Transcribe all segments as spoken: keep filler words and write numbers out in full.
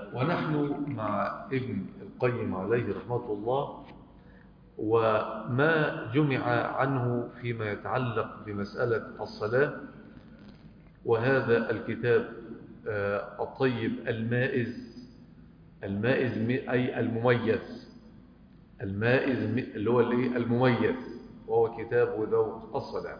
ونحن مع ابن القيم عليه رحمة الله، وما جمع عنه فيما يتعلق بمسألة الصلاة. وهذا الكتاب الطيب المائز، المائز أي المميز، المائز اللي هو المميز، وهو كتاب ذوق الصلاة.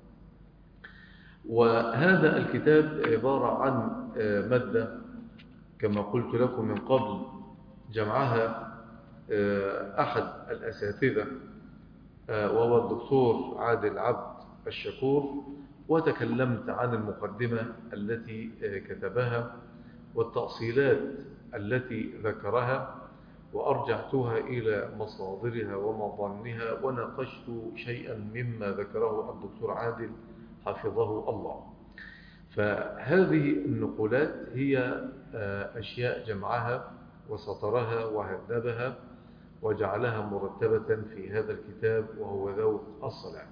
وهذا الكتاب عبارة عن مادة كما قلت لكم من قبل، جمعها أحد الأساتذة وهو الدكتور عادل عبد الشكور، وتكلمت عن المقدمة التي كتبها والتأصيلات التي ذكرها، وأرجعتها إلى مصادرها ومظانها، وناقشت شيئا مما ذكره الدكتور عادل حفظه الله. فهذه النقولات هي أشياء جمعها وسطرها وهذبها وجعلها مرتبة في هذا الكتاب، وهو ذوق الصلاة.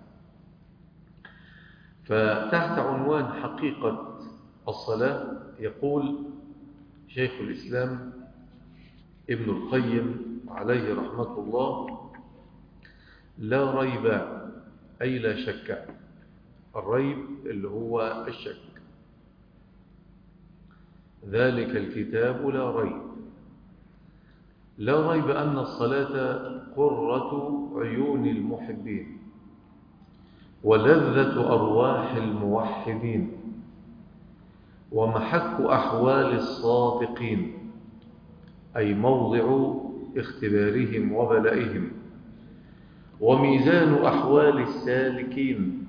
فتحت عنوان حقيقة الصلاة يقول شيخ الإسلام ابن القيم عليه رحمة الله: لا ريب، أي لا شك. الريب اللي هو الشك. ذلك الكتاب لا ريب. لا ريب أن الصلاة قرة عيون المحبين ولذة أرواح الموحدين ومحك أحوال الصادقين، أي موضع اختبارهم وبلائهم، وميزان أحوال السالكين،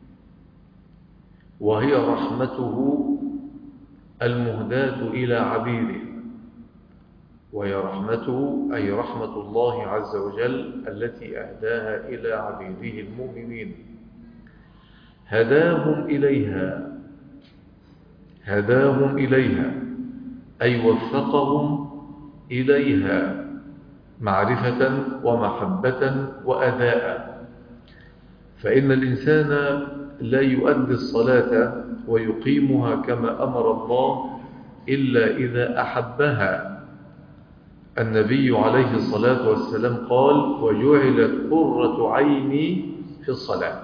وهي رحمته المهداة إلى عبيده، وهي رحمته أي رحمة الله عز وجل التي أهداها إلى عبيده المؤمنين، هداهم إليها هداهم إليها أي وفقهم إليها معرفة ومحبة وأداء. فإن الإنسان لا يؤدي الصلاة ويقيمها كما أمر الله إلا إذا أحبها. النبي عليه الصلاة والسلام قال: وجعلت قرة عيني في الصلاة.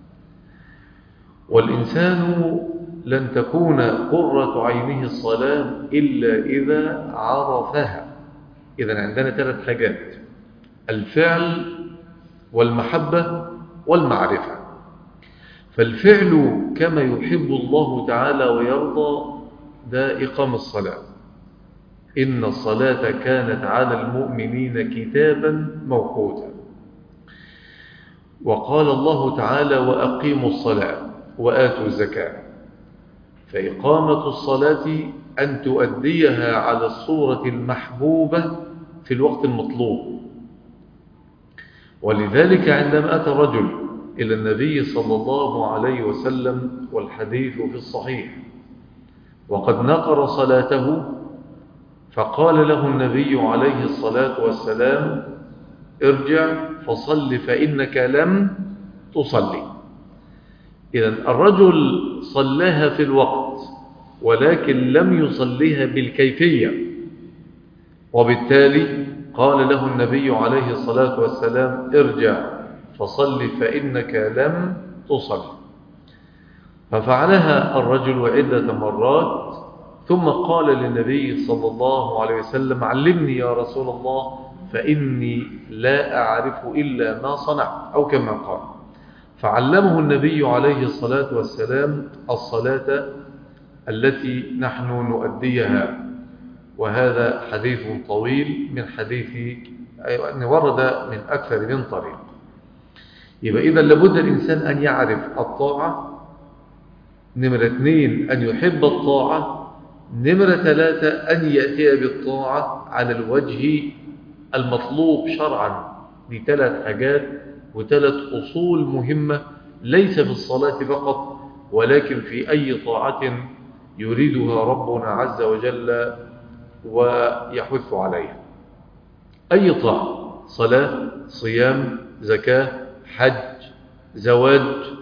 والإنسان لن تكون قرة عينه الصلاة إلا إذا عرفها. إذن عندنا ثلاث حاجات: الفعل والمحبة والمعرفة. فالفعل كما يحب الله تعالى ويرضى، ده إقام الصلاة. إن الصلاة كانت على المؤمنين كتابا موقوتا. وقال الله تعالى: وأقيموا الصلاة وآتوا الزكاة. فإقامة الصلاة أن تؤديها على الصورة المحبوبة في الوقت المطلوب. ولذلك عندما أتى رجل إلى النبي صلى الله عليه وسلم، والحديث في الصحيح، وقد نقر صلاته، فقال له النبي عليه الصلاة والسلام: ارجع فصل فإنك لم تصلي. إذن الرجل صلاها في الوقت ولكن لم يصليها بالكيفية، وبالتالي قال له النبي عليه الصلاة والسلام: ارجع فصل فإنك لم تصل. ففعلها الرجل عدة مرات، ثم قال للنبي صلى الله عليه وسلم: علمني يا رسول الله فإني لا أعرف إلا ما صنعت، أو كما قال. فعلمه النبي عليه الصلاة والسلام الصلاة التي نحن نؤديها. وهذا حديث طويل من حديث أن ورد من أكثر من طريق. يبقى إذا لابد الإنسان أن يعرف الطاعة، نمرة اثنين أن يحب الطاعة، نمرة ثلاثة أن يأتي بالطاعة على الوجه المطلوب شرعا. دي ثلاث حاجات وثلاث أصول مهمة، ليس في الصلاة فقط ولكن في أي طاعة يريدها ربنا عز وجل ويحث عليها. أي طاعة: صلاة، صيام، زكاة، حج، زواج،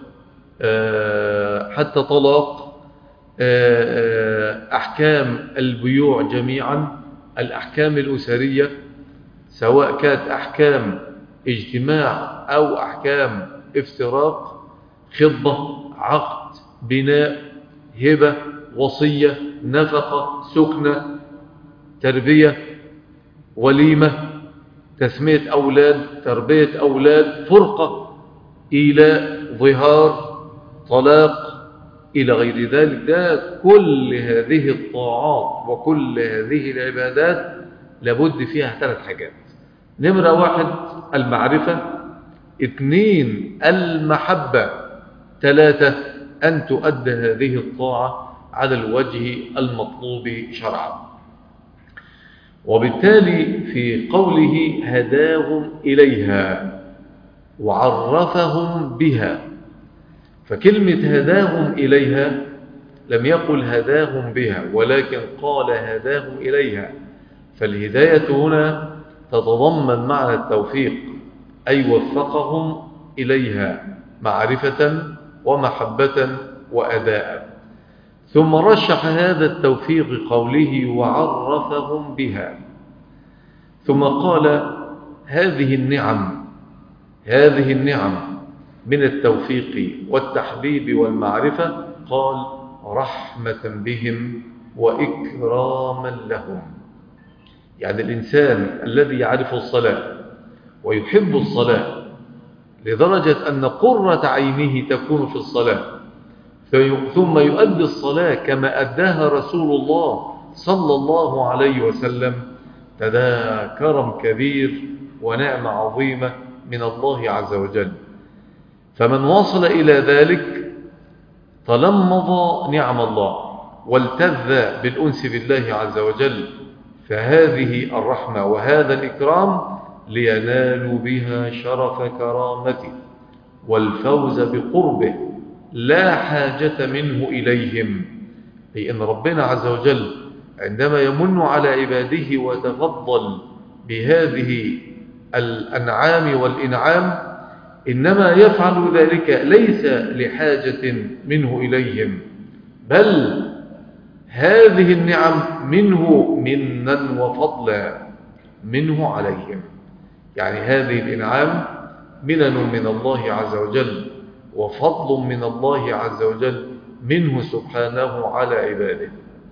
حتى طلاق، أحكام البيوع جميعا، الأحكام الأسرية، سواء كانت أحكام اجتماع أو أحكام افتراق، خطبة، عقد، بناء، هبة، وصية، نفقة، سكنة، تربية، وليمة، تسمية أولاد، تربية أولاد، فرقة، إيلاء، ظهار، طلاق، إلى غير ذلك. ده كل هذه الطاعات وكل هذه العبادات لابد فيها ثلاث حاجات. نمرة واحد المعرفة، اثنين المحبة، ثلاثة أن تؤدى هذه الطاعة على الوجه المطلوب شرعا. وبالتالي في قوله هداهم إليها وعرفهم بها، فكلمة هداهم إليها لم يقل هداهم بها، ولكن قال هداهم إليها. فالهداية هنا تتضمن معنى التوفيق، أي وفقهم إليها معرفة ومحبة وأداء. ثم رشح هذا التوفيق قوله وعرفهم بها، ثم قال هذه النعم هذه النعم من التوفيق والتحبيب والمعرفة، قال رحمة بهم وإكراما لهم. يعني الإنسان الذي يعرف الصلاة ويحب الصلاة لدرجة أن قرة عينه تكون في الصلاة، ثم يؤدي الصلاة كما أداها رسول الله صلى الله عليه وسلم، فده كرم كبير ونعمة عظيمة من الله عز وجل. فمن وصل إلى ذلك تلمض نعم الله والتذ بالأنس بالله عز وجل، فهذه الرحمة وهذا الإكرام لينالوا بها شرف كرامته والفوز بقربه، لا حاجة منه إليهم. أي أن ربنا عز وجل عندما يمن على عباده وتفضل بهذه الأنعام والإنعام، إنما يفعل ذلك ليس لحاجة منه إليهم، بل هذه النعم منه منا وفضلا منه عليهم. يعني هذه الإنعام منن من الله عز وجل وفضل من الله عز وجل منه سبحانه على عباده.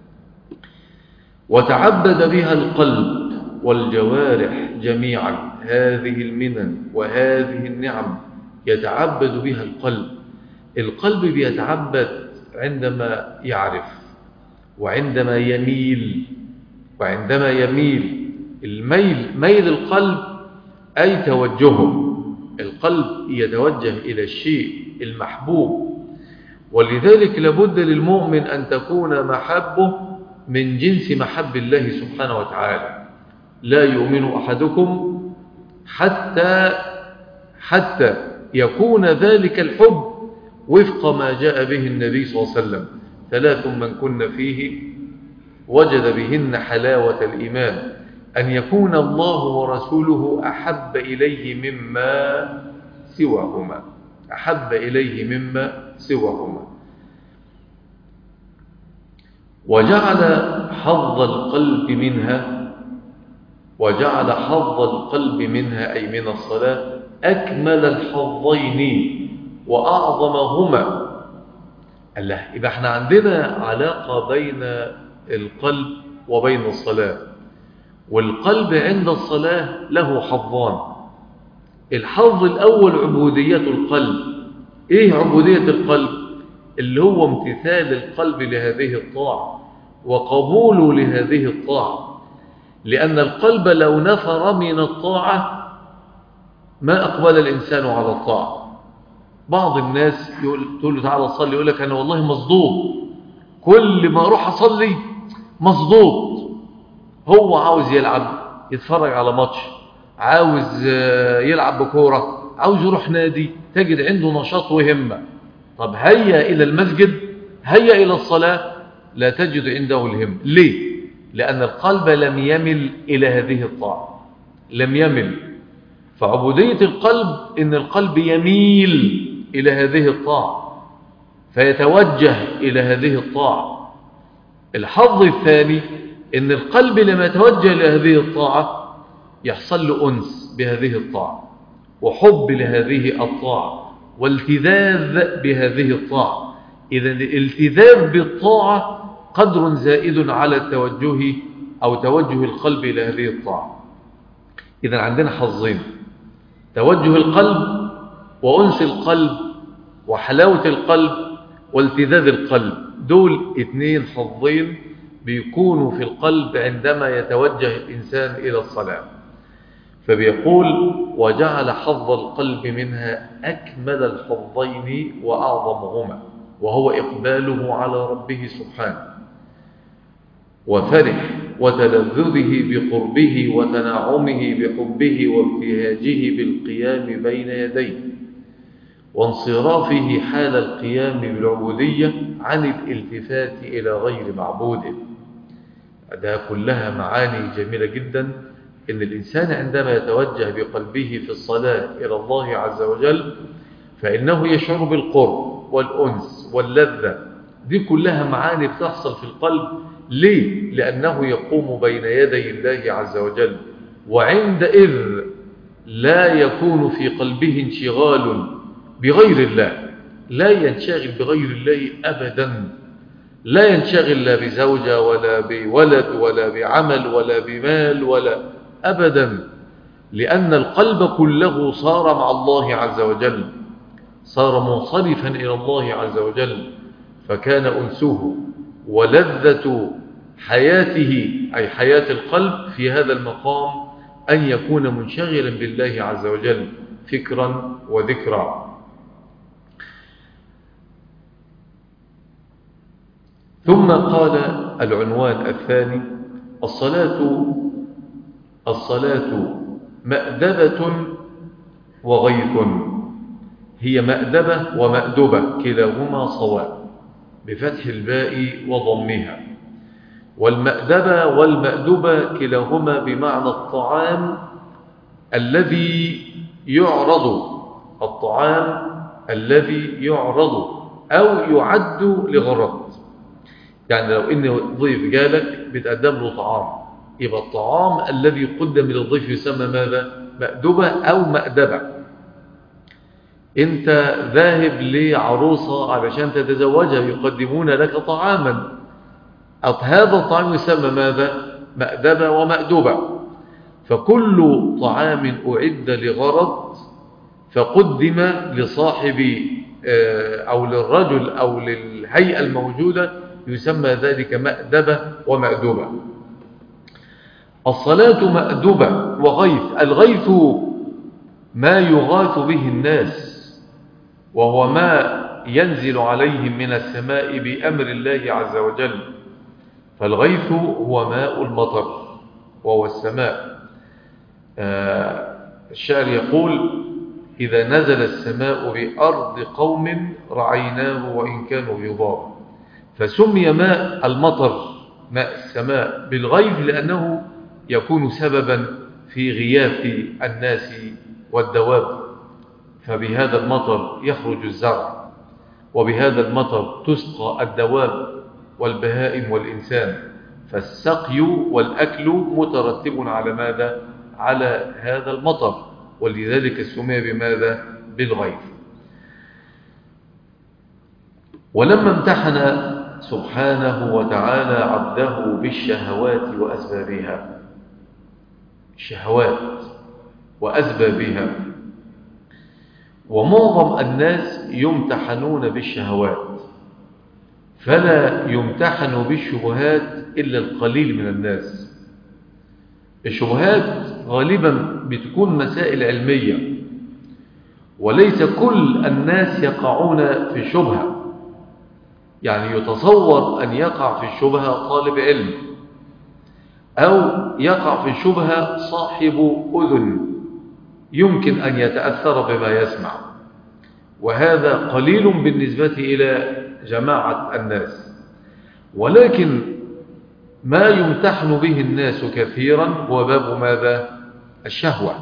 وتعبد بها القلب والجوارح جميعا. هذه المنن وهذه النعم يتعبد بها القلب. القلب بيتعبد عندما يعرف، وعندما يميل وعندما يميل الميل ميل القلب أي توجهه. القلب يتوجه إلى الشيء المحبوب، ولذلك لابد للمؤمن أن تكون محبه من جنس محب الله سبحانه وتعالى. لا يؤمن أحدكم حتى حتى يكون ذلك الحب وفق ما جاء به النبي صلى الله عليه وسلم: ثلاث من كن فيه وجد بهن حلاوة الإيمان، أن يكون الله ورسوله أحب إليه مما سواهما أحب إليه مما سواهما وجعل حظ القلب منها وجعل حظ القلب منها أي من الصلاة أكمل الحظين وأعظمهما. الله، يبقى احنا عندنا علاقة بين القلب وبين الصلاة. والقلب عند الصلاة له حظان. الحظ الأول عبودية القلب. إيه عبودية القلب؟ اللي هو امتثال القلب لهذه الطاعة وقبوله لهذه الطاعة، لأن القلب لو نفر من الطاعة ما أقبل الإنسان على الطاعة. بعض الناس يقول تقول له تعالى صلي، يقول لك أنا والله مصدوق، كل ما أروح أصلي مصدوق. هو عاوز يلعب، يتفرج على ماتش، عاوز يلعب بكورة، عاوز يروح نادي، تجد عنده نشاط وهمة. طب هيا إلى المسجد، هيا إلى الصلاة، لا تجد عنده الهم. ليه؟ لأن القلب لم يمل إلى هذه الطاعة، لم يمل. فعبودية القلب إن القلب يميل إلى هذه الطاعة فيتوجه إلى هذه الطاعة. الحظ الثاني إن القلب لما يتوجه لهذه الطاعة يحصل له أنس بهذه الطاعة وحب لهذه الطاعة والتذاذ بهذه الطاعة. إذن الالتذاذ بالطاعة قدر زائد على التوجه أو توجه القلب إلى هذه الطاعة. إذن عندنا حظين: توجه القلب وأنس القلب وحلاوة القلب والتذاذ القلب. دول اثنين حظين بيكونوا في القلب عندما يتوجه الإنسان إلى الصلاة. فبيقول: وجعل حظ القلب منها أكمل الحظين وأعظمهما، وهو إقباله على ربه سبحانه، وفرح وتلذذه بقربه وتنعمه بحبه وابتهاجه بالقيام بين يديه، وانصرافه حال القيام بالعبودية عن الالتفات إلى غير معبوده. ده كلها معاني جميلة جدا، إن الإنسان عندما يتوجه بقلبه في الصلاة إلى الله عز وجل فإنه يشعر بالقرب والأنس واللذة. دي كلها معاني بتحصل في القلب. ليه؟ لأنه يقوم بين يدي الله عز وجل، وعندئذ لا يكون في قلبه انشغال بغير الله، لا ينشغل بغير الله أبدا، لا ينشغل لا بزوجة ولا بولد ولا بعمل ولا بمال ولا أبدا، لأن القلب كله صار مع الله عز وجل، صار منصرفا إلى الله عز وجل، فكان أنسه ولذة حياته أي حياة القلب في هذا المقام أن يكون منشغلا بالله عز وجل فكرا وذكرا. ثم قال العنوان الثاني: الصلاة الصلاة مأدبة وغيث. هي مأدبة ومأدبة كلاهما صواب بفتح الباء وضمها. والمأدبة والمأدبة كلاهما بمعنى الطعام الذي يعرض الطعام الذي يعرض أو يعد لغرض. يعني لو إن ضيف جالك بتقدم له طعام، يبقى الطعام الذي قدم للضيف يسمى ماذا؟ مأدبة أو مأدبة. أنت ذاهب لعروسة علشان تتزوجها، يقدمون لك طعاما، هذا الطعام يسمى ماذا؟ مأدبة ومأدبة. فكل طعام أعد لغرض فقدم لصاحب أو للرجل أو للهيئة الموجودة يسمى ذلك مأدبة ومأدبة. الصلاة مأدبة وغيث. الغيث ما يغاث به الناس، وهو ما ينزل عليهم من السماء بأمر الله عز وجل. فالغيث هو ماء المطر وهو السماء. آه الشاعر يقول: إذا نزل السماء بأرض قوم رعيناه وإن كانوا غضاب. فسمي ماء المطر ماء السماء بالغيث لأنه يكون سببا في غياث الناس والدواب، فبهذا المطر يخرج الزرع، وبهذا المطر تسقى الدواب والبهائم والإنسان. فالسقي والأكل مترتب على ماذا؟ على هذا المطر، ولذلك سمي بماذا؟ بالغيث. ولما امتحن سبحانه وتعالى عبده بالشهوات وأسبابها، الشهوات وأسبابها، ومعظم الناس يمتحنون بالشهوات، فلا يمتحن بالشبهات إلا القليل من الناس. الشبهات غالبا بتكون مسائل علمية، وليس كل الناس يقعون في الشبهة. يعني يتصور أن يقع في الشبهة طالب علم، أو يقع في الشبهة صاحب أذن يمكن أن يتأثر بما يسمع، وهذا قليل بالنسبة إلى جماعة الناس. ولكن ما يمتحن به الناس كثيرا هو باب ماذا؟ الشهوة.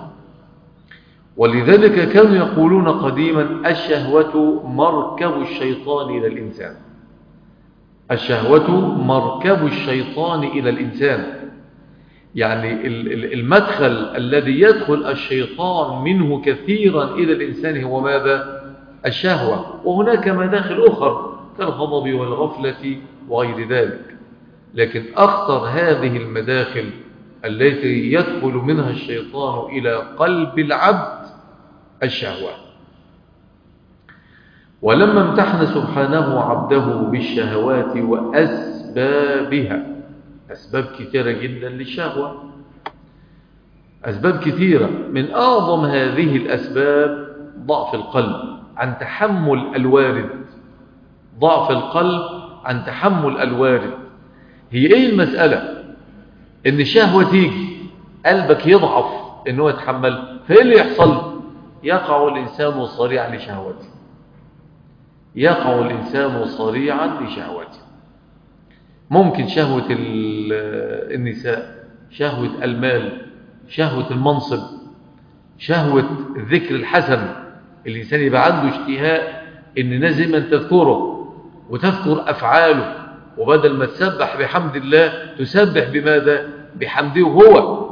ولذلك كانوا يقولون قديما: الشهوة مركب الشيطان إلى الإنسان. الشهوة مركب الشيطان إلى الإنسان، يعني المدخل الذي يدخل الشيطان منه كثيرا إلى الإنسان هو ماذا؟ الشهوة. وهناك مداخل أخرى كالغضب والغفلة وغير ذلك، لكن أخطر هذه المداخل التي يدخل منها الشيطان إلى قلب العبد الشهوة. ولما امتحن سبحانه عبده بالشهوات وأسبابها، أسباب كثيرة جدا للشهوة، أسباب كثيرة، من أعظم هذه الأسباب ضعف القلب عن تحمل الوارد. ضعف القلب عن تحمل الوارد. هي إيه المسألة؟ إن الشهوة تيجي قلبك يضعف إنه يتحمل، فإيه اللي يحصل؟ يقع الإنسان صريعا لشهوته، يقع الإنسان صريعا لشهوته. ممكن شهوة النساء، شهوة المال، شهوة المنصب، شهوة الذكر الحسن. الإنسان يبقى عنده اشتهاء إن لازم أن تذكره وتذكر أفعاله، وبدل ما تسبح بحمد الله تسبح بماذا؟ بحمده هو.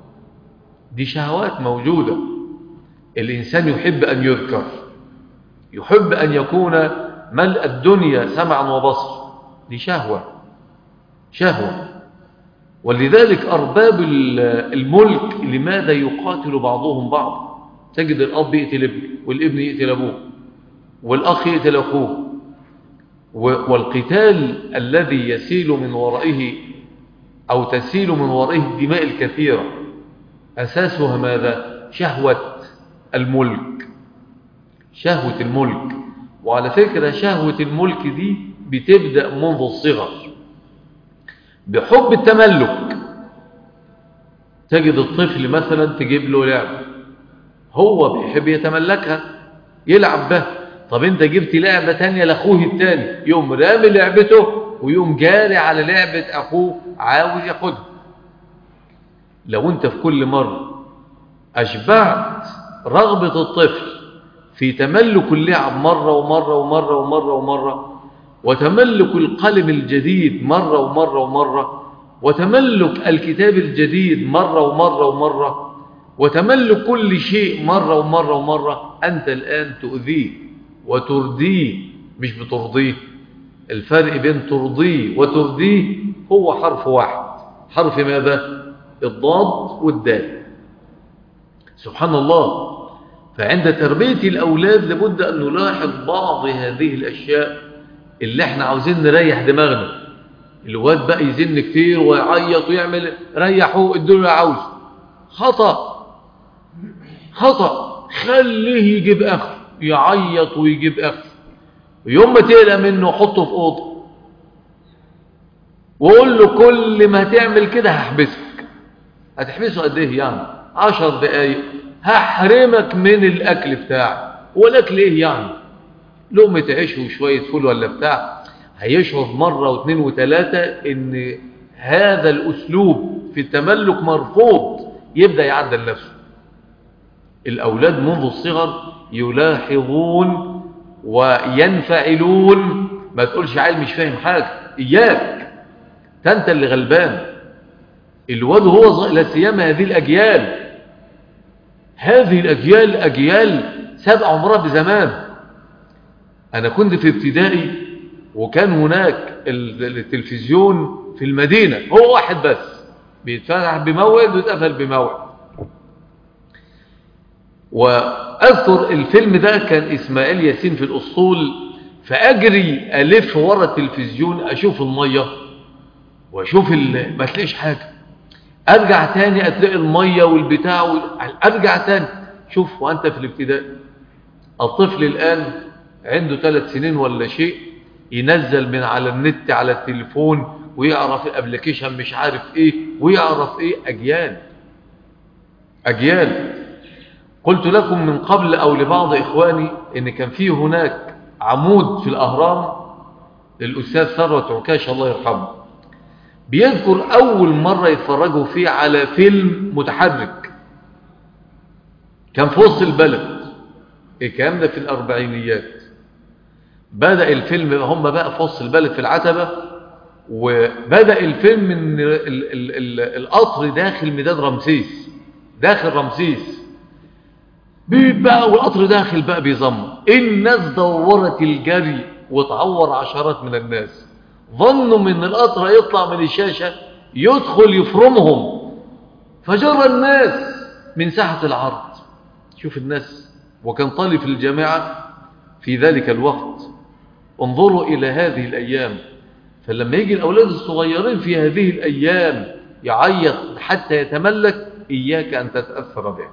دي شهوات موجودة. الإنسان يحب أن يذكر، يحب أن يكون ملء الدنيا سمعا وبصر. دي شهوة، شهوة. ولذلك أرباب الملك لماذا يقاتل بعضهم بعض؟ تجد الأب يقتل ابنه، والابن يقتل أبوه، والأخ يقتل أخوه. والقتال الذي يسيل من ورائه أو تسيل من ورائه الدماء الكثيرة أساسها ماذا؟ شهوة الملك، شهوة الملك. وعلى فكرة شهوة الملك دي بتبدأ منذ الصغر بحب التملك. تجد الطفل مثلا تجيب له لعبة هو بيحب يتملكها يلعب بها، طب انت جبت لعبة تانية لأخوه التاني، يوم رامي لعبته ويوم جاري على لعبة أخوه عاوز ياخدها. لو انت في كل مرة أشبعت رغبة الطفل في تملك اللعب مرة ومرة ومرة ومرة ومرة، وتملك القلم الجديد مرة ومرة ومرة، وتملك الكتاب الجديد مرة ومرة ومرة، وتملك كل شيء مرة ومرة ومرة، أنت الآن تؤذيه وترضيه، مش بترضيه. الفرق بين ترضيه وترضيه هو حرف واحد، حرف ماذا؟ الضاد والدال. سبحان الله. فعند تربية الأولاد لابد أن نلاحظ بعض هذه الأشياء اللي احنا عاوزين نريح دماغنا. الواد بقى يزن كتير ويعيط ويعمل، ريحه الدنيا عاوز. خطأ، خطأ. خليه يجيب أخر، يعيط ويجيب أخر، يوم ما تقلق منه حطه في أوضه وقول له كل ما تعمل كده هحبسك. هتحبسه قد ايه يعني؟ عشر دقايق. هحرمك من الأكل بتاعك. والأكل ايه يعني؟ لقمة عيش وشوية فول ولا بتاع. هيشعر مرة واثنين وثلاثة ان هذا الأسلوب في التملك مرفوض، يبدأ يعدل نفسه. الأولاد منذ الصغر يلاحظون وينفعلون. ما تقولش عيل مش فاهم حاجة، إياك أنت اللي غلبان. الواد هو لا سيما هذه الأجيال، هذه الأجيال أجيال سابقة عمرها بزمان. أنا كنت في ابتدائي وكان هناك التلفزيون في المدينة هو واحد بس، بيتفتح بموعد ويتقفل بموعد. وأذكر الفيلم ده كان إسماعيل ياسين في الأسطول، فأجري ألف ورا التلفزيون أشوف المية وأشوف ما تلاقيش حاجة، أرجع تاني أتلاقي المية والبتاع وال... أرجع تاني. شوف وأنت في الابتدائي. الطفل الآن عنده ثلاث سنين ولا شيء، ينزل من على النت على التليفون ويعرف الابليكيشن مش عارف ايه ويعرف ايه. أجيال أجيال. قلت لكم من قبل أو لبعض إخواني إن كان فيه هناك عمود في الأهرام للأستاذ ثروت عكاش الله يرحمه، بيذكر أول مرة يتفرجوا فيه على فيلم متحرك، كان في وسط البلد. الكلام ده في الأربعينيات. بدأ الفيلم هم بقى في وسط البلد في العتبة، وبدأ الفيلم ان ال ال ال القطر داخل ميدان رمسيس، داخل رمسيس بيت بقى، والقطر داخل بقى بيزمر. الناس دورت الجري وتعور عشرات من الناس، ظنوا من القطر يطلع من الشاشة يدخل يفرمهم، فجرى الناس من ساحة العرض. شوف الناس، وكان طالب في الجامعة في ذلك الوقت. انظروا إلى هذه الأيام. فلما يجي الأولاد الصغيرين في هذه الأيام يعيط حتى يتملك، إياك أن تتأثر به.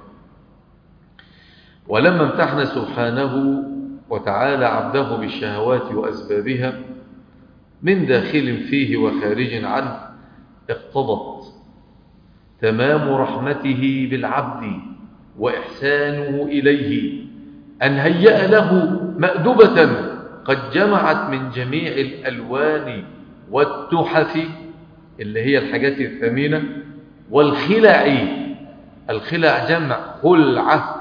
ولما امتحن سبحانه وتعالى عبده بالشهوات وأسبابها من داخل فيه وخارج عنه، اقتضت تمام رحمته بالعبد وإحسانه إليه أن هيأ له مأدبة قد جمعت من جميع الألوان والتحف، اللي هي الحاجات الثمينة، والخلع. الخلع جمع خلعة،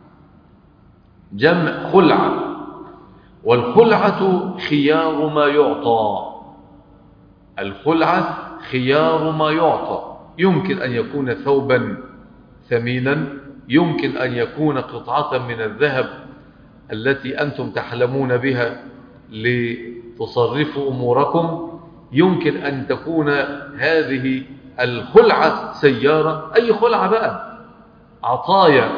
جمع خلعة، والخلعة خيار ما يعطى. الخلعة خيار ما يعطى، يمكن أن يكون ثوبا ثمينا، يمكن أن يكون قطعة من الذهب التي أنتم تحلمون بها لتصرفوا أموركم، يمكن أن تكون هذه الخلعة سيارة، أي خلعة بقى، عطايا.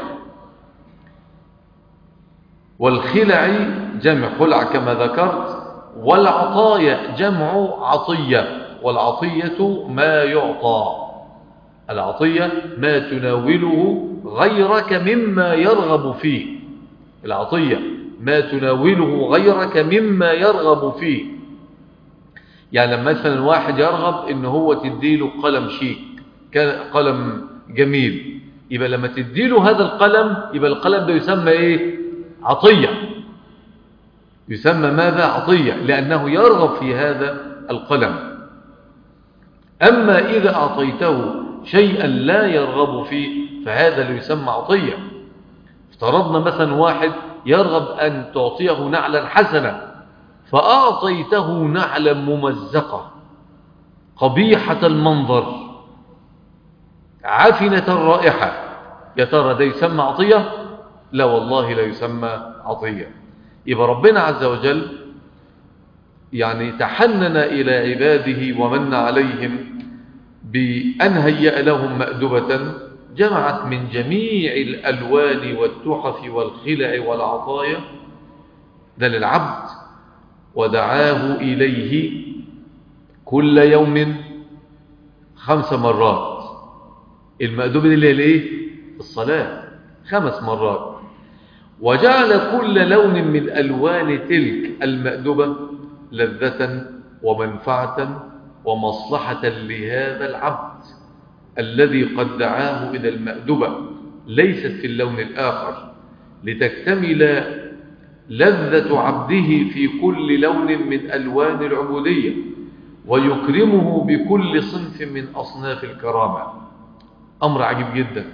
والخلع جمع خلع كما ذكرت، والعطايا جمع عطية، والعطية ما يعطى. العطية ما تناوله غيرك مما يرغب فيه. العطية ما تناوله غيرك مما يرغب فيه. يعني لما مثلا واحد يرغب إن هو تديله قلم شيك، قلم جميل، يبقى لما تديله هذا القلم يبقى القلم ده يسمى إيه؟ عطية. يسمى ماذا؟ عطية، لأنه يرغب في هذا القلم. أما إذا أعطيته شيئا لا يرغب فيه فهذا اللي يسمى عطية. افترضنا مثلا واحد يرغب أن تعطيه نعلا حسنا، فأعطيته نعلا ممزقة قبيحة المنظر عفنة الرائحة، يا ترى ده يسمى عطية؟ لا والله لا يسمى عطية. يبقى ربنا عز وجل يعني تحنن إلى عباده ومن عليهم بأن هيأ لهم مأدبة جمعت من جميع الألوان والتحف والخلع والعطايا، ده للعبد، ودعاه إليه كل يوم خمس مرات. المأدبة دي اللي هي الايه؟ الصلاة، خمس مرات. وجعل كل لون من ألوان تلك المأدبة لذة ومنفعة ومصلحة لهذا العبد الذي قد دعاه إلى المأدبة، ليست في اللون الآخر، لتكتمل لذة عبده في كل لون من ألوان العبودية، ويكرمه بكل صنف من أصناف الكرامة. أمر عجيب جدا.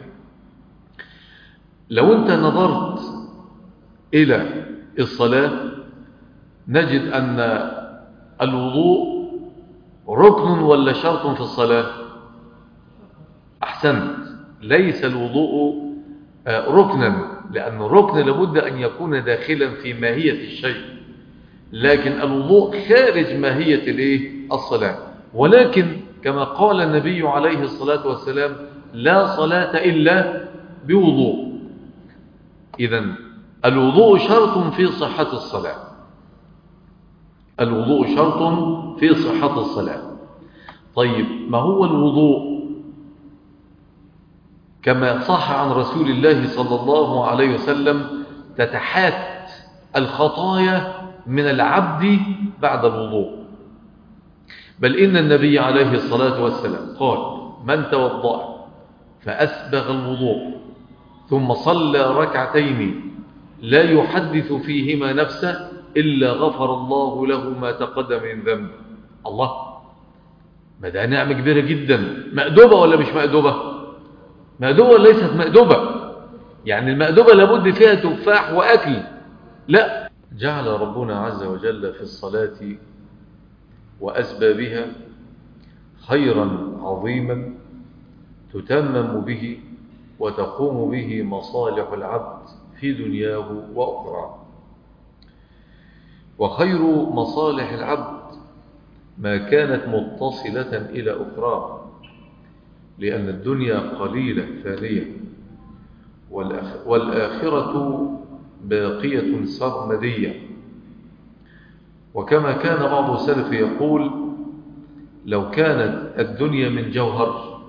لو أنت نظرت إلى الصلاة نجد أن الوضوء ركن ولا شرط في الصلاة؟ أحسنت، ليس الوضوء ركنا، لأن الركن لابد أن يكون داخلا في ماهية الشيء، لكن الوضوء خارج ماهية الايه؟ الصلاة. ولكن كما قال النبي عليه الصلاة والسلام: لا صلاة إلا بوضوء. إذن الوضوء شرط في صحة الصلاة، الوضوء شرط في صحة الصلاة. طيب ما هو الوضوء؟ كما صح عن رسول الله صلى الله عليه وسلم: تتحات الخطايا من العبد بعد الوضوء. بل إن النبي عليه الصلاة والسلام قال: من توضأ فأسبغ الوضوء ثم صلى ركعتين لا يحدث فيهما نفسه إلا غفر الله له ما تقدم من ذنبه. الله، ما ده نعمة كبيرة جدا. مأدوبة ولا مش مأدوبة؟ مأدوبة ولا ليست مأدوبة؟ يعني المأدوبة لابد فيها تفاح وأكل؟ لا، جعل ربنا عز وجل في الصلاة وأسبابها خيرا عظيما تتمم به وتقوم به مصالح العبد في دنياه وأخرى. وخير مصالح العبد ما كانت متصلة إلى أخرى، لأن الدنيا قليلة فانية، والآخرة باقية سرمدية. وكما كان بعض السلف يقول: لو كانت الدنيا من جوهر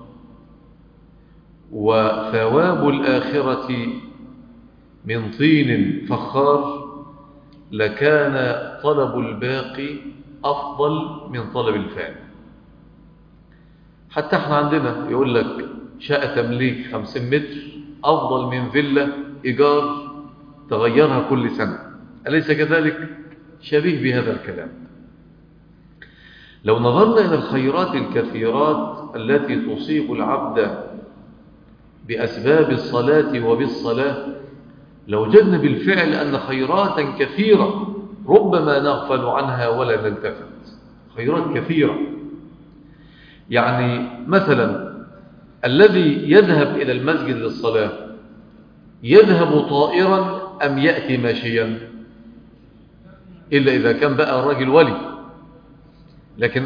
وثواب الآخرة من طين فخار لكان طلب الباقي أفضل من طلب الفاني. حتى احنا عندنا يقول لك شقة تمليك خمسين متر أفضل من فيلا إيجار تغيرها كل سنة، أليس كذلك؟ شبيه بهذا الكلام. لو نظرنا إلى الخيرات الكثيرات التي تصيب العبد بأسباب الصلاة وبالصلاة لوجدنا بالفعل أن خيرات كثيرة ربما نغفل عنها ولا نلتفت. خيرات كثيرة، يعني مثلا الذي يذهب إلى المسجد للصلاة يذهب طائرا أم يأتي ماشيا؟ إلا إذا كان بقى الرجل ولي، لكن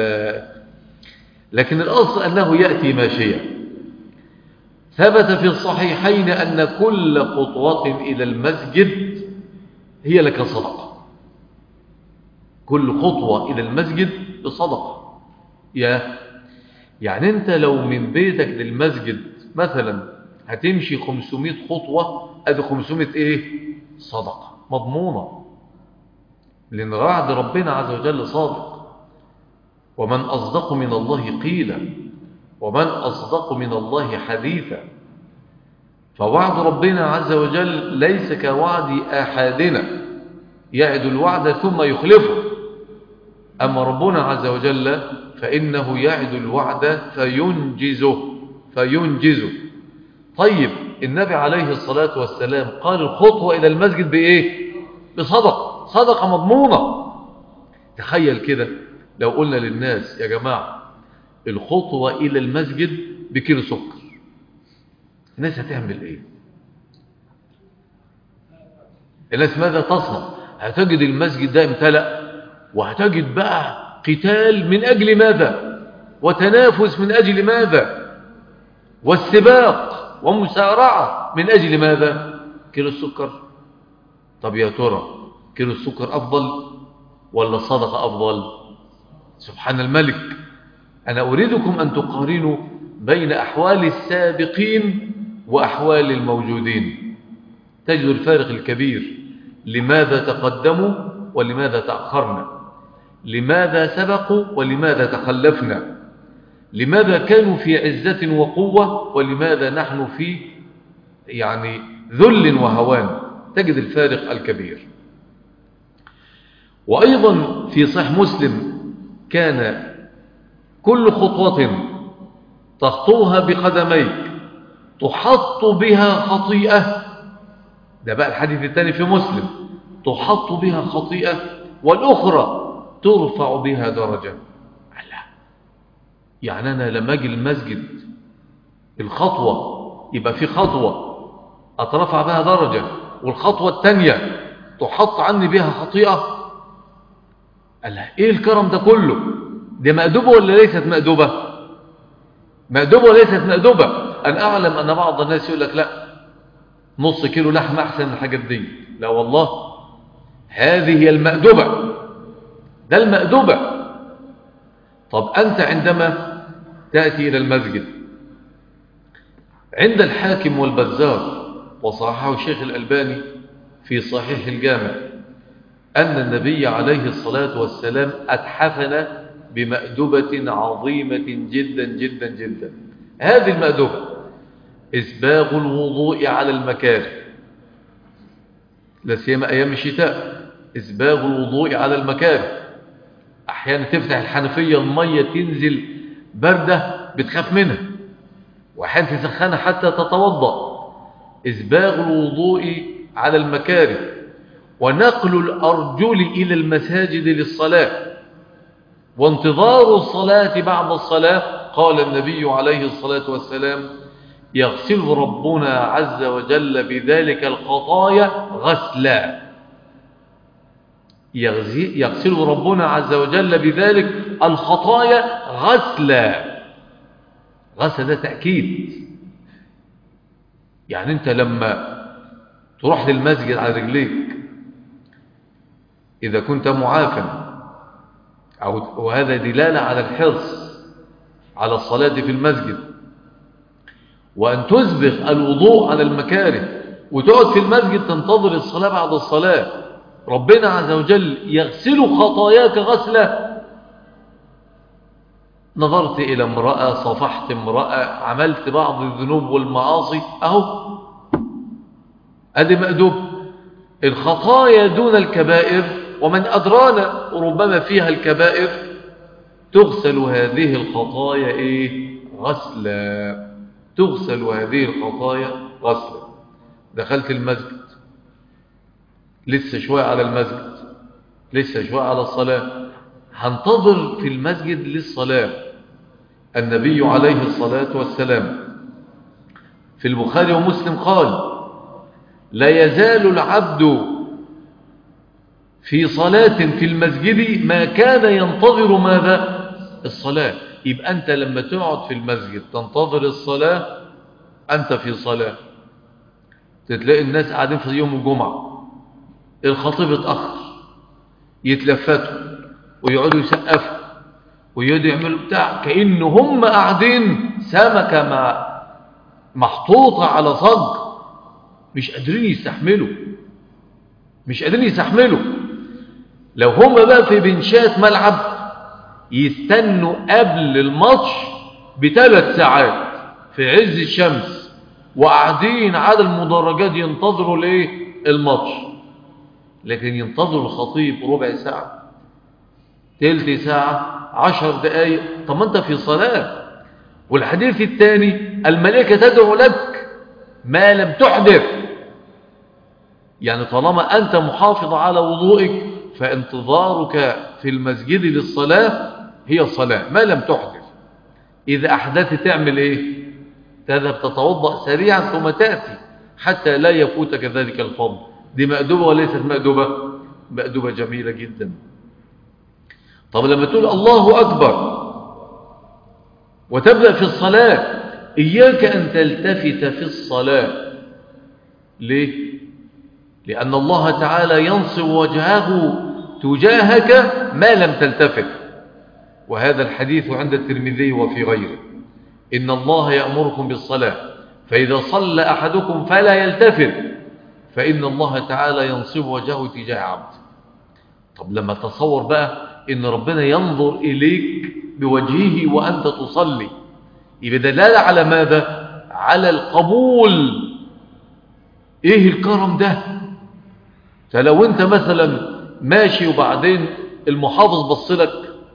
لكن الأصل أنه يأتي ماشيا. ثبت في الصحيحين أن كل خطوة إلى المسجد هي لك صدقة. كل خطوة إلى المسجد بصدقة. يا يعني أنت لو من بيتك للمسجد مثلا هتمشي خمسمائة خطوة، أدي خمسمائة إيه؟ صدقة مضمونة، لأن وعد ربنا عز وجل صادق. ومن أصدق من الله قيلا ومن أصدق من الله حديثا. فوعد ربنا عز وجل ليس كوعد أحدنا يعد الوعد ثم يخلفه، أما ربنا عز وجل فإنه يعد الوعد فينجزه فينجزه. طيب النبي عليه الصلاة والسلام قال الخطوة إلى المسجد بإيه؟ بصدقة، صدقة مضمونة. تخيل كده لو قلنا للناس: يا جماعة الخطوة إلى المسجد بكيلو سكر، الناس هتعمل إيه؟ الناس ماذا تصنع؟ هتجد المسجد ده امتلأ، وهتجد بقى قتال من أجل ماذا؟ وتنافس من أجل ماذا؟ والسباق ومسارعة من أجل ماذا؟ كيلو السكر. طب يا ترى كيلو السكر أفضل ولا الصدقة أفضل؟ سبحان الملك. أنا أريدكم أن تقارنوا بين أحوال السابقين وأحوال الموجودين، تجد الفارق الكبير. لماذا تقدموا ولماذا تأخرنا؟ لماذا سبقوا ولماذا تخلفنا؟ لماذا كانوا في عزة وقوة ولماذا نحن في يعني ذل وهوان؟ تجد الفارق الكبير. وأيضا في صحيح مسلم كان كل خطوة تخطوها بقدميك تحط بها خطيئة. ده بقى الحديث الثاني في مسلم: تحط بها خطيئة والأخرى ترفع بها درجة. يعني أنا لما أجي المسجد الخطوة يبقى في خطوة أترفع بها درجة، والخطوة الثانية تحط عني بها خطيئة. قال إيه الكرم ده كله؟ دي مأدوبة ولا ليست مأدوبة؟ مأدوبة ولا ليست مأدوبة؟ أنا أعلم أن بعض الناس يقول لك لا، نص كيلو لحمة أحسن من الحاجات دي. لا والله، هذه هي المأدوبة، ده المأدوبة. طب أنت عندما تأتي إلى المسجد عند الحاكم والبزار وصححه الشيخ الألباني في صحيح الجامع أن النبي عليه الصلاة والسلام أتحفنا بمأدبة عظيمة جدا جدا جدا. هذه المأدبة إسباغ الوضوء على المكاره، لا سيما أيام الشتاء. إسباغ الوضوء على المكاره، أحيانا تفتح الحنفية المية تنزل باردة بتخاف منها، وأحيانا تسخنها حتى تتوضأ. إسباغ الوضوء على المكاره، ونقل الأرجل إلى المساجد للصلاة. وانتظار الصلاة بعد الصلاة. قال النبي عليه الصلاة والسلام: يغسل ربنا عز وجل بذلك الخطايا غسلا. يغسل ربنا عز وجل بذلك الخطايا غسلا. غسل ده تأكيد. يعني انت لما تروح للمسجد على رجليك إذا كنت معافا، أو وهذا دلالة على الحرص على الصلاة في المسجد، وأن تسبغ الوضوء على المكاره وتقعد في المسجد تنتظر الصلاة بعد الصلاة، ربنا عز وجل يغسل خطاياك غسلا. نظرت إلى امرأة، صفحت امرأة، عملت بعض الذنوب والمعاصي، أهو أدي مأدوب. الخطايا دون الكبائر، ومن أدرانا ربما فيها الكبائر، تغسل هذه الخطايا إيه؟ غسلا. تغسل هذه الخطايا غسلا. دخلت المسجد، لسه شوية على المسجد، لسه شوية على الصلاة، هنتظر في المسجد للصلاة. النبي عليه الصلاة والسلام في البخاري ومسلم قال: لا يزال العبد في صلاة في المسجد ما كان ينتظر ماذا؟ الصلاة. يبقى أنت لما تقعد في المسجد تنتظر الصلاة أنت في صلاة. تلاقي الناس قاعدين في يوم الجمعة، الخطيب اتأخر، يتلفتوا ويقعدوا يسقفوا ويقعدوا يعملوا بتاع كأن هم قاعدين سمكة مع محطوطة على صج، مش قادرين يستحملوا، مش قادرين يستحملوا. لو هم بقى في بنشات ملعب يستنوا قبل الماتش بثلاث ساعات في عز الشمس وقاعدين على المدرجات ينتظروا ليه؟ الماتش. لكن ينتظروا الخطيب ربع ساعة، تلت ساعة، عشر دقايق. طب ما انت في صلاة. والحديث الثاني: الملائكة تدعو لك ما لم تحدث. يعني طالما أنت محافظ على وضوئك فانتظارك في المسجد للصلاة هي صلاة ما لم تحدث. إذا أحدثت تعمل إيه؟ تذهب تتوضأ سريعا ثم تأتي حتى لا يفوتك ذلك الفضل. دي مأدوبة وليست مأدوبة؟ مأدوبة جميلة جدا. طب لما تقول الله أكبر وتبدأ في الصلاة، إياك أن تلتفت في الصلاة. ليه؟ لأن الله تعالى ينصب وجهه تجاهك ما لم تلتفت. وهذا الحديث عند الترمذي وفي غيره: إن الله يأمركم بالصلاة فإذا صلى أحدكم فلا يلتفت فإن الله تعالى ينصب وجهه تجاه عبد. طب لما تصور بقى إن ربنا ينظر إليك بوجهه وأنت تصلي، يبقى دلالة على ماذا؟ على القبول. إيه الكرم ده؟ فلو أنت مثلا ماشي وبعدين المحافظ بصلك،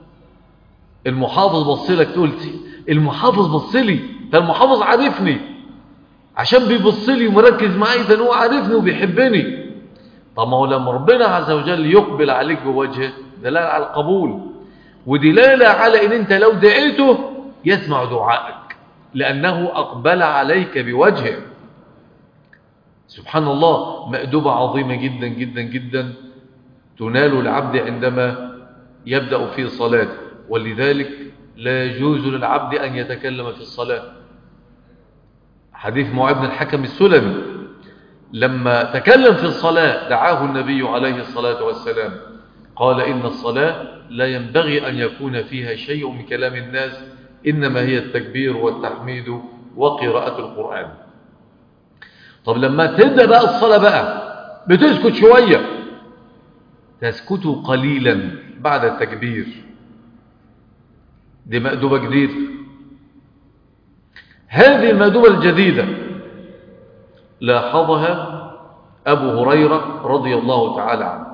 المحافظ بصلك، تقول المحافظ بصلي، ده المحافظ عارفني عشان بيبصلي ومركز معي، ده هو عارفني وبيحبني. طب ما هو لما ربنا عز وجل يقبل عليك بوجهه دلالة على القبول، ودلالة على ان انت لو دعيته يسمع دعائك لانه اقبل عليك بوجهه. سبحان الله، مأدوبة عظيمة جدا جدا جدا تنال العبد عندما يبدأ في صلاته. ولذلك لا يجوز للعبد أن يتكلم في الصلاة. حديث معاذ بن الحكم السلمي لما تكلم في الصلاة دعاه النبي عليه الصلاة والسلام، قال: إن الصلاة لا ينبغي أن يكون فيها شيء من كلام الناس، إنما هي التكبير والتحميد وقراءة القرآن. طب لما تبدأ بقى الصلاة بقى بتسكت شوية، تسكت قليلا بعد التكبير. دي مأدوبة جديدة. هذه المأدوبة الجديدة لاحظها أبو هريرة رضي الله تعالى عنه،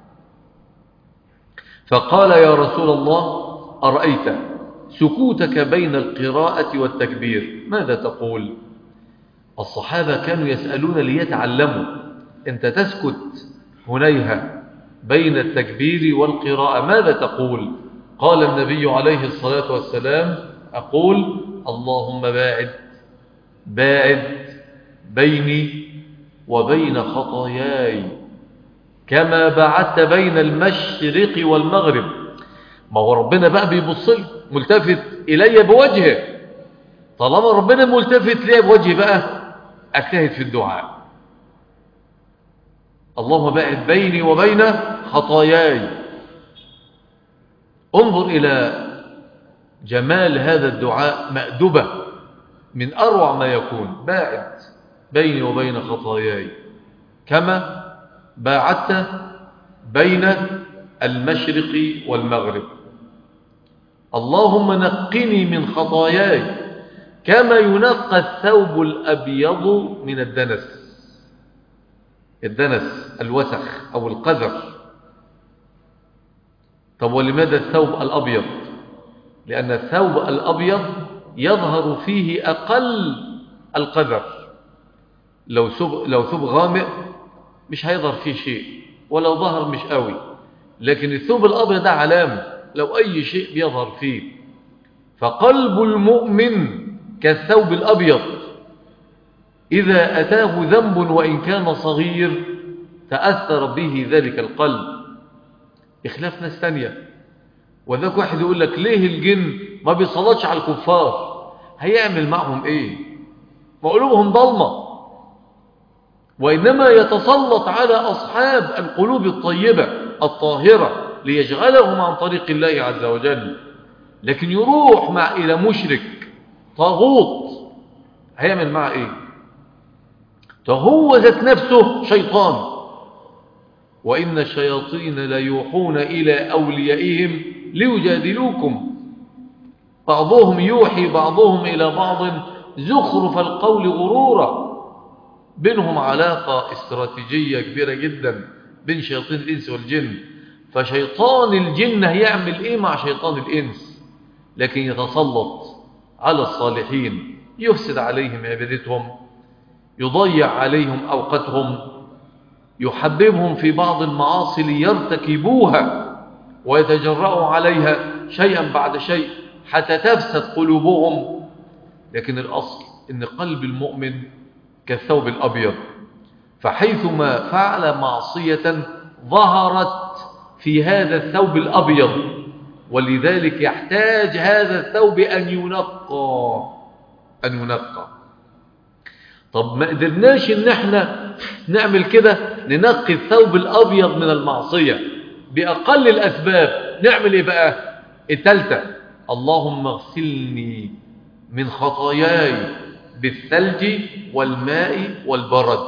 فقال: يا رسول الله، أرأيت سكوتك بين القراءة والتكبير ماذا تقول؟ الصحابة كانوا يسألون ليتعلموا. أنت تسكت هنيها بين التكبير والقراءة ماذا تقول؟ قال النبي عليه الصلاة والسلام: أقول اللهم باعد باعد بيني وبين خطاياي كما بعدت بين المشرق والمغرب. ما هو ربنا بقى بيبص لي ملتفت إلي بوجهه، طالما ربنا ملتفت لي بوجهه بقى أجتهد في الدعاء. اللهم باعد بيني وبين خطاياي. انظر إلى جمال هذا الدعاء، مأدبة من أروع ما يكون: باعد بيني وبين خطاياي كما باعدت بين المشرق والمغرب. اللهم نقني من خطاياي كما ينقى الثوب الأبيض من الدنس. الدنس الوسخ أو القذر. طب ولماذا الثوب الأبيض؟ لأن الثوب الأبيض يظهر فيه أقل القذر. لو ثوب لو ثوب غامق مش هيظهر فيه شيء، ولو ظهر مش قوي. لكن الثوب الأبيض ده علامة، لو أي شيء بيظهر فيه. فقلب المؤمن كالثوب الأبيض، إذا أتاه ذنب وإن كان صغير تأثر به ذلك القلب، بخلاف ناس ثانية. وذاك واحد يقول لك: ليه الجن ما بيصلتش على الكفار؟ هيعمل معهم إيه؟ وقلوبهم ضلمة. وإنما يتسلط على أصحاب القلوب الطيبة الطاهرة ليشغلهم عن طريق الله عز وجل. لكن يروح مع إلى مشرك طاغوت، هيعمل معه إيه؟ فهو ذات نفسه شيطان. وإن الشياطين ليوحون إلى أوليائهم ليجادلوكم، بعضهم يوحي بعضهم إلى بعض زخرف القول غرورا. بينهم علاقة استراتيجية كبيرة جدا بين شياطين الإنس والجن. فشيطان الجن هيعمل إيه مع شيطان الإنس؟ لكن يتسلط على الصالحين، يفسد عليهم عبادتهم، يضيع عليهم أوقاتهم، يحببهم في بعض المعاصي ليرتكبوها ويتجرؤوا عليها شيئا بعد شيء حتى تفسد قلوبهم. لكن الأصل إن قلب المؤمن كالثوب الأبيض، فحيثما فعل معصية ظهرت في هذا الثوب الأبيض، ولذلك يحتاج هذا الثوب أن ينقى أن ينقى. طب ما قدرناش إن احنا نعمل كده، ننقي الثوب الأبيض من المعصية بأقل الأسباب، نعمل إيه بقى؟ الثالثة: اللهم اغسلني من خطاياي بالثلج والماء والبرد.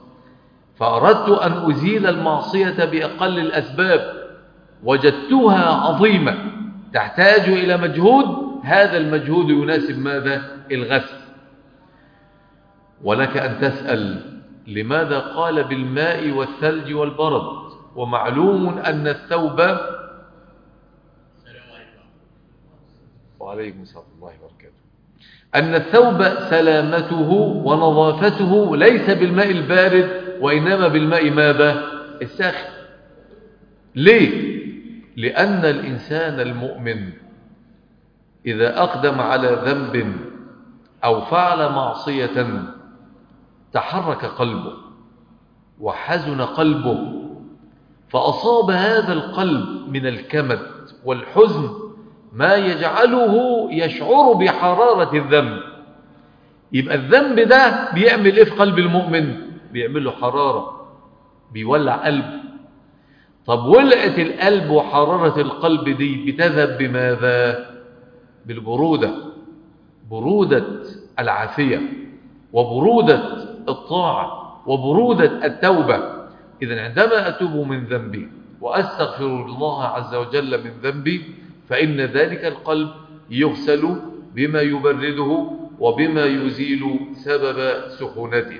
فأردت أن أزيل المعصية بأقل الأسباب، وجدتها عظيمة تحتاج إلى مجهود، هذا المجهود يناسب ماذا؟ الغسل. ولك أن تسأل: لماذا قال بالماء والثلج والبرد؟ ومعلوم أن الثوب وعليكم السلام الله وبركاته أن الثوب سلامته ونظافته ليس بالماء البارد، وإنما بالماء ماذا؟ الساخن. ليه؟ لأن الإنسان المؤمن إذا أقدم على ذنب أو فعل معصية تحرك قلبه وحزن قلبه، فأصاب هذا القلب من الكمد والحزن ما يجعله يشعر بحرارة الذنب. يبقى الذنب ده بيعمل إيه في قلب المؤمن؟ بيعمل له حرارة، بيولع قلبه. طب ولعة القلب وحرارة القلب دي بتذهب بماذا؟ بالبرودة، برودة العافية وبرودة الطاعة وبرودة التوبة. إذن عندما أتوب من ذنبي وأستغفر الله عز وجل من ذنبي، فإن ذلك القلب يغسل بما يبرده وبما يزيل سبب سخونته.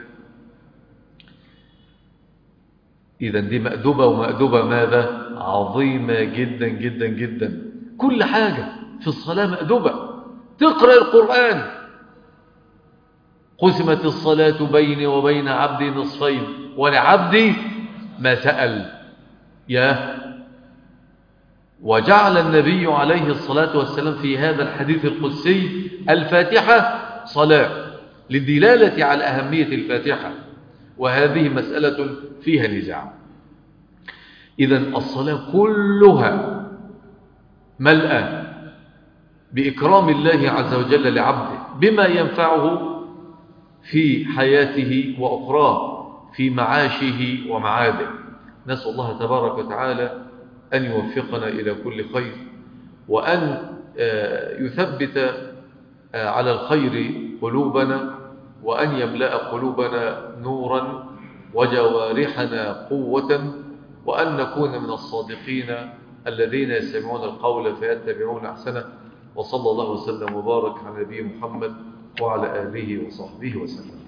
إذن دي مأدبة، ومأدبة ماذا؟ عظيمة جدا جدا جدا. كل حاجة في الصلاة مأدبة. تقرأ القرآن: قسمت الصلاة بيني وبين عبدي نصفين ولعبدي ما سأل. يا وجعل النبي عليه الصلاة والسلام في هذا الحديث القدسي الفاتحة صلاة للدلالة على أهمية الفاتحة، وهذه مسألة فيها نزاع. إذن الصلاة كلها ملأى بإكرام الله عز وجل لعبده بما ينفعه في حياته وأخراه، في معاشه ومعاده. نسأل الله تبارك وتعالى أن يوفقنا إلى كل خير، وأن يثبت على الخير قلوبنا، وأن يملأ قلوبنا نورا وجوارحنا قوة، وأن نكون من الصادقين الذين يستمعون القول فيتبعون أحسنه. وصلى الله وسلم وبارك على نبي محمد وعلى آله وصحبه وسلم.